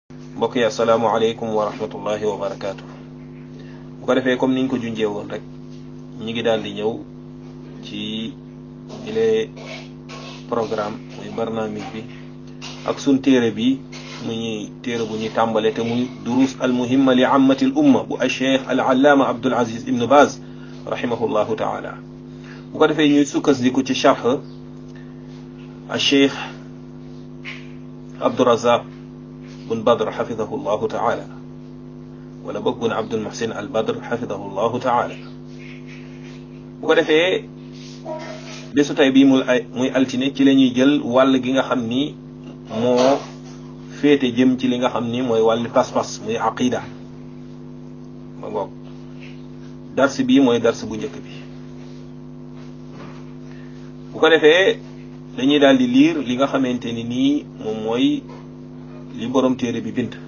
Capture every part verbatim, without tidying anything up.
mbokk yi asalaamaaleykum wa rahmatullahi wa barakaatu. bu ko defee comme niñ ko junjee woon rek ñi ngi daal di ñëw ci ile programme muy barnaamij bi ak sun téere bi mu ñuy téere bu ñuy tàmbale te muy durus al muhimma li ammati al umma bu al cheikh al allaama Abdul Aziz Ibn Baz rahimahullahu taala. bu ko defee ñuy sukkandiku ci charx al cheikh Abdurazaq bun Badr xafidahu llahu taala wala boog bun Abdul Muhsin al Badr xafidahu llahu taala. bu ko defee bésu tey bii muy ay muy altine ci la ñuy jël wàll gi nga xam ni moo féete jëm ci li nga xam ni mooy wàllu pas-pas muy aqida ma ngoog dars bii mooy dars bu njëkk bi. bu ko defee dañuy daal di liir li nga xamante ni nii moom mooy li borom téere bi bind.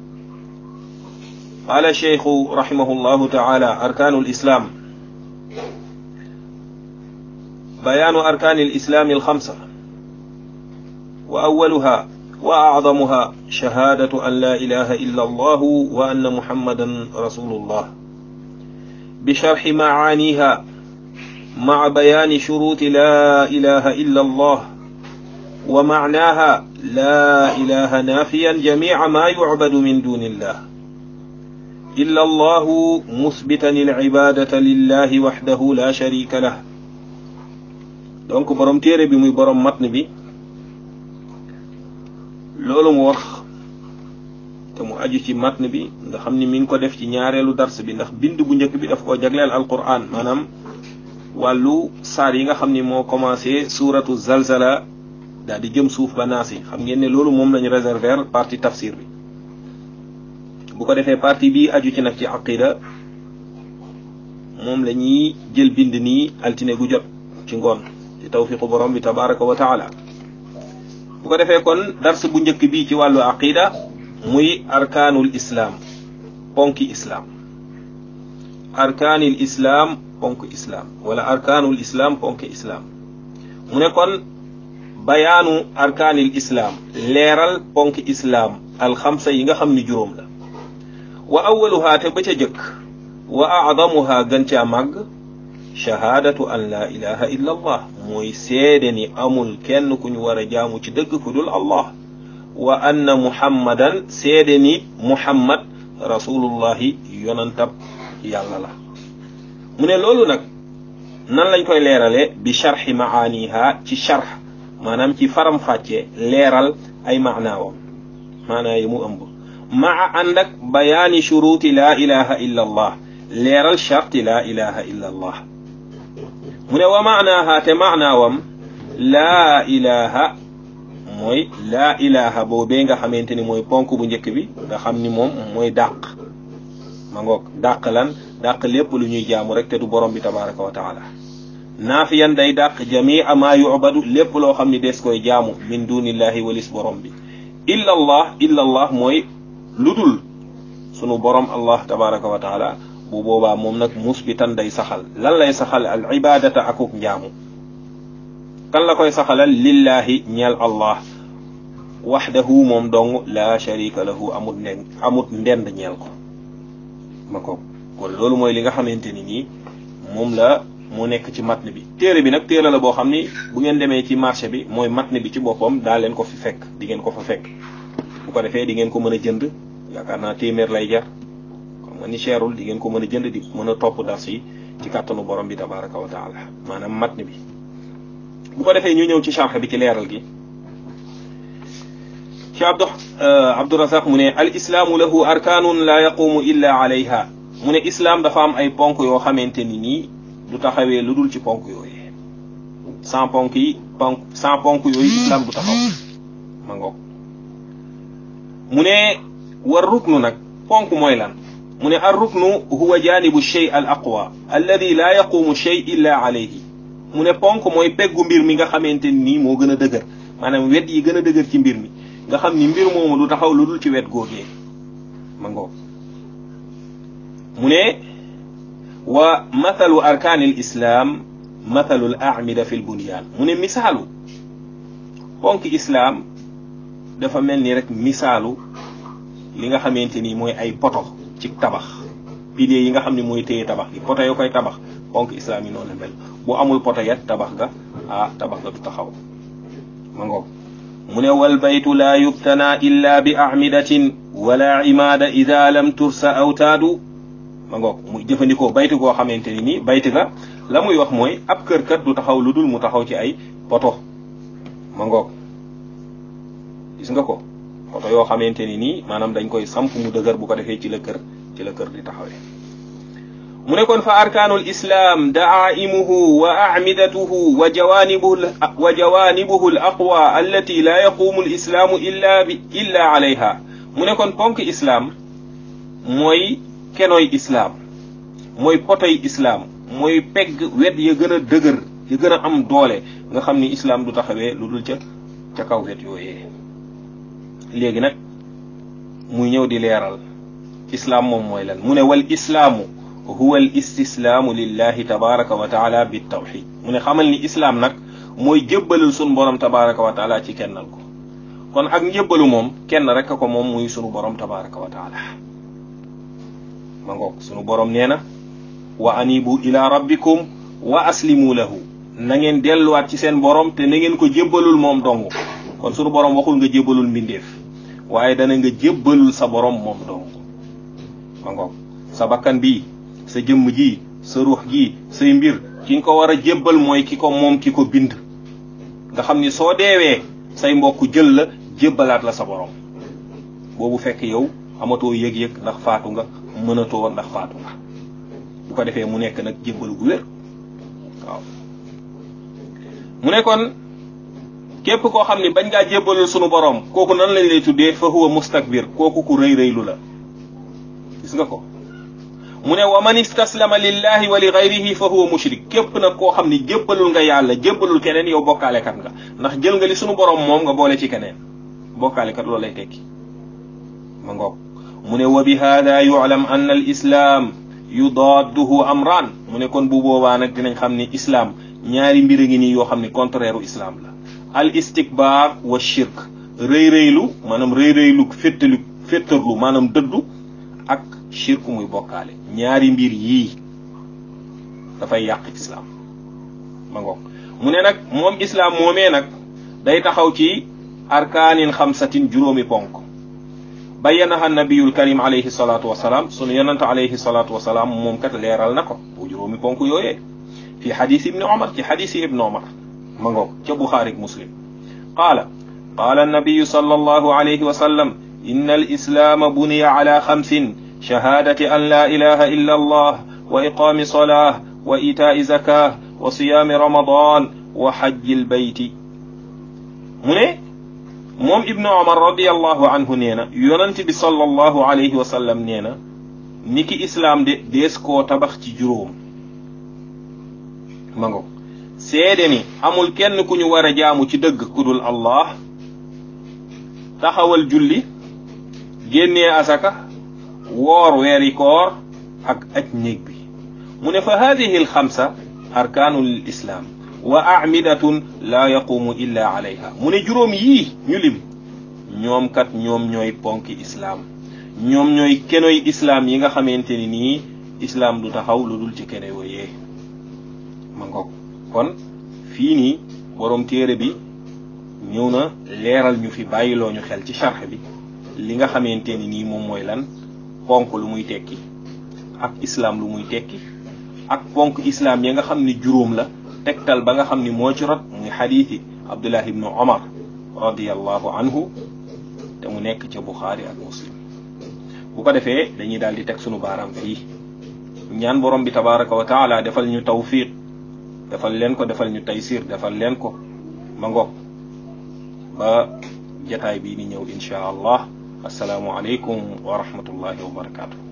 qaala cheikhu rahimahu llahu taala arkaanu lislaam bayaanu arkaani lislaami alxamsa wa awaluha wa acdamuha shahaadatu an laa ilaha illa allahu wa anna muhammadan rasulullah bi sharxi macaaniha maca bayaani shuruuti laa ilaha illa allah wa macnaaha laa ilaha naafiyan jamiica maa yucbadu min duuni illah illa allahu musbitan alcibaadata lillahi waxdahu laa shariika lah. donc borom téere bi muy borom matn bi loolu mu wax te mu aju ci matn bi nga xam ni mi ngi ko def ci ñaareelu dars bi ndax bind bu njëkk bi daf koo jagleel alquran maanaam wàllu saar yi nga xam ni moo commencé suuratu zalzala daal di jëm suuf ba naasi xam ngeen ne loolu moom lañu réserver partie tafsir bi. bu ko defee partie bi aju ci nag ci aqida moom la ñuy jël bind nii altine gu jot ci ngoon ci tawfiqu borom bi tabaraka wa taala. bu ko defee kon dars bu njëkk bi ci wàllu aqida muy arkaanul islaam ponki islaam arkaanil islaam ponk islaam wala arkaanul islaam ponki islaam. mu ne kon bayaanu arkaanil islaam leeral ponki islaam alxamsa yi nga xam ni juróom la. wa awaluhaa te ba ca jëkk wa acdamuhaa gën caa màgg shahaadatu an laa ilaha illa allah mooy seede ni amul kenn ku ñu war a jaamu ci dëgg ku dul allah wa anna muhammadan seede ni muhammad rasulullahi yonantab yàlla la. mu ne loolu nag nan lañ koy leerale bi sharxi maaniha ci sharx maanaam ci faram fàcce leeral ay maanaawam maanaa yi mu ëmb maa ànd ak bayaani shuruuti laa ilaha illa allah leeral sharti laa ilaha illa allah. mu ne wa maanaaha te maanaawam laa ilaha mooy laa ilaha boobee nga xamante ni mooy ponk bu njëkk bi nga xam ni moom mooy dàq ma ngoog dàq lan dàq lépp lu ñuy jaamu rek te du borom bi tabaraka wa taala. naafiyan day dàq jamia maa yubadu lépp loo xam ni des koy jaamu min dunillahi walis borom bi illa allah illa allah mooy lu dul sunu borom allah tabaraka wa taala. bu boobaa moom nag musbitan day saxal lan lay saxal al ibadata akuk njaamu kan la koy saxalal lillahi ñeel allah waxdahu moom dong la sharika lahu amut ndend amut ndend ñeel ko ma ko kon loolu mooy li nga xamante ni nii moom la moo nekk ci matn bi. téere bi nag téere la boo xam ni bu ngeen demee ci marché bi mooy matn bi ci boppam daa leen ko fi fekk di ngeen ko fa fekk. bu ko defee di ngeen ko mën a jënd yaakaar naa téeméer lay jar xam nga ni cherul di ngeen ko mën a jënd di mën a topp dars yi ci kàttanu borom bi tabaraka wa taala maanaam matn bi. bu ko defee ñu ñëw ci sharh bi ci leeral gi ci abdu Abdurazaq mu ne al islaamu lahu arkaanun la yaqumu illa alayha. mu ne islaam dafa am ay ponk yoo xamante ni nii du taxawee lu dul ci ponk yooyu sans ponk yi ponk sans ponk yooyu islaam du taxaw ma ngoog. mu ne war ruknu nag ponk mooy lan. mu ne ar ruknu huwa janibu shay al aqwa alladi la yaqumu shay illa alayhi. mu ne ponk mooy peggu mbir mi nga xamante ni moo gën a dëgër maanaam wet yi gën a dëgër ci mbir mi nga xam ni mbir moomu du taxaw lu dul ci wet googee ma ngoog. mu ne wa mathalu arkaani l islaam mathalu l aamida fi l bunyaan. mu ne misaalu ponk islaam dafa mel ni rek misaalu li nga xamante ni mooy ay poto ci tabax piliers yi nga xam ne mooy téye tabax gi poto yoo koy tabax ponk islam yi noonu la mel bu amul poto yat tabax ga ah tabax ga du taxaw ma ngoog mu ne wal baytu laa yubtana illa bi a'midatin wala imaada ida lam tursa awtaadu ma ngoog mu jëfandikoo baytu goo xamante ni nii baytu ga la muy wax mooy ab kër kat du taxaw lu dul mu taxaw ci ay poto ma ngoog gis nga ko poto yoo xamante ni nii maanaam dañ koy samp mu dëgër bu ko defee ci la kër ci la kër di taxawee mu ne kon fa arkaanul islam daaimuhu wa a'midatuhu wa jawanibuhu wa jawanibuhu al aqwa allati la yaqumu al islaamu illa bi illa alayha mu ne kon ponk islam mooy kenoy islam mooy potoy islam mooy pegg wet ya gën a dëgër ya gën a am doole nga xam ni islam du taxawee lu dul ca ca kaw wet yooyee léegi nag muy ñëw di leeral islam moom mooy lan mu ne wal islaamu huwa al istislaamu lillahi tabaraka wa taala bi tawxid mu ne xamal ni islam nag mooy jébbalul sunu borom tabaraka wa taala ci kennal ko kon ak njébbalu moom kenn rek ko moom muy sunu borom tabaraka wa taala ma ngoog sunu borom nee na wa anibu ila rabbikum wa aslimu lahu na ngeen delluwaat ci seen borom te na ngeen ko jébbalul moom dong kon sunu borom waxul nga jébbalul mbindeef waaye dana nga jébbalul sa borom moom dong ma ngoog sa bakkan bii sa jëmm ji sa ruux ji say mbir ki nga ko war a jébbal mooy ki ko moom ki ko bind nga xam ni soo deewee say mbokk jël la jébbalaat la sa borom boobu fekk yow amatoo yëg-yëg ndax faatu nga mënatoo ndax faatu nga bu ko defee mu nekk nag jébbalu gu wér waaw mu ne kon képp koo xam ni bañ ngaa jébbalul sunu borom kooku nan lañ lay tuddee fa huwa mustakbir kooku ku rëy rëylu la gis nga ko mu ne wa man istaslama lillahi wa li ghayrihi fa huwa mushrik képp nag koo xam ni jébbalul nga yàlla jébbalul keneen yow bokkaalekat nga ndax jël nga li sunu borom moom nga boole ci keneen bokkaalekat loolu lay tekki ma ngoog mu ne wa bi hada yu'lam anna al islam yudaadduhu amran mu ne kon bu boobaa nag dinañ xam ni islam ñaari mbir a ngi nii yoo xam ni contraire u islam la al istikbar wa shirk rëy rëylu maanaam rëy rëylu féttalu féttarlu maanaam dëddu ak shirk muy bokkaale ñaari mbir yii dafay yàq islam ma ngoog mu ne nag moom islam moomee nag day taxaw ci arkaanin xamsatin juróomi ponk bayyanaha nabiyul karim alayhi salatu wasalaam sunu yonante alayhi salatu wasalaam moom kat leeral na ko bu juróomi ponk yooyee fi xadis ibni omar ci xadisi ibni omar ma ngoog ca buxaari muslim qaala qaala annabiyu sallallahu alayhi wa sallam inna al islaama buniya ala xamsin shahaadati an laa ilaha illa allah wa iqaami salaah wa itaa'i zakaah wa siyaami ramadan wa xajjil bayti mu ne moom ibnu omar radiallahu anhu nee na yonent bi sallallahu alayhi wa sallam nee na ni ki islaam de dees koo tabax ci juróom ma ngo seede ni amul kenn ku ñu war a jaamu ci dëgg ku dul allah taxawal julli génnee asaka woor weeri koor ak aj néeg bi mu ne fa hadihi al xamsa arkaanu lil islaam wa a'midatun la yaqumu illa alayha mu ne juróom yii ñu lim ñoom kat ñoom ñooy ponki islaam ñoom ñooy kenoy islaam yi nga xamante ni nii islaam du taxaw lu dul ci kene yooyee ma ngoog kon fii nii borom téere bi ñëw na leeral ñu fi bàyyiloo ñu xel ci sharh bi li nga xamante ni nii moom mooy lan ponk lu muy tekki ak islaam lu muy tekki ak ponk islaam yi nga xam ni juróom la tegtal ba nga xam ni moo ci rot muy xadiisi Abdullah ibnu Omar radiyallahu anhu te mu nekk ca Buxaari ak Muslim bu ko defee dañuy daal di teg sunu baaraam fii ñaan borom bi tabaraka wa taala defal ñu tawfiq defal leen ko defal ñu taysir defal leen ko ma ngoog ba jataay bii ni ñëw insha allah assalaamu aleykum wa rahmatullahi wa barakatuh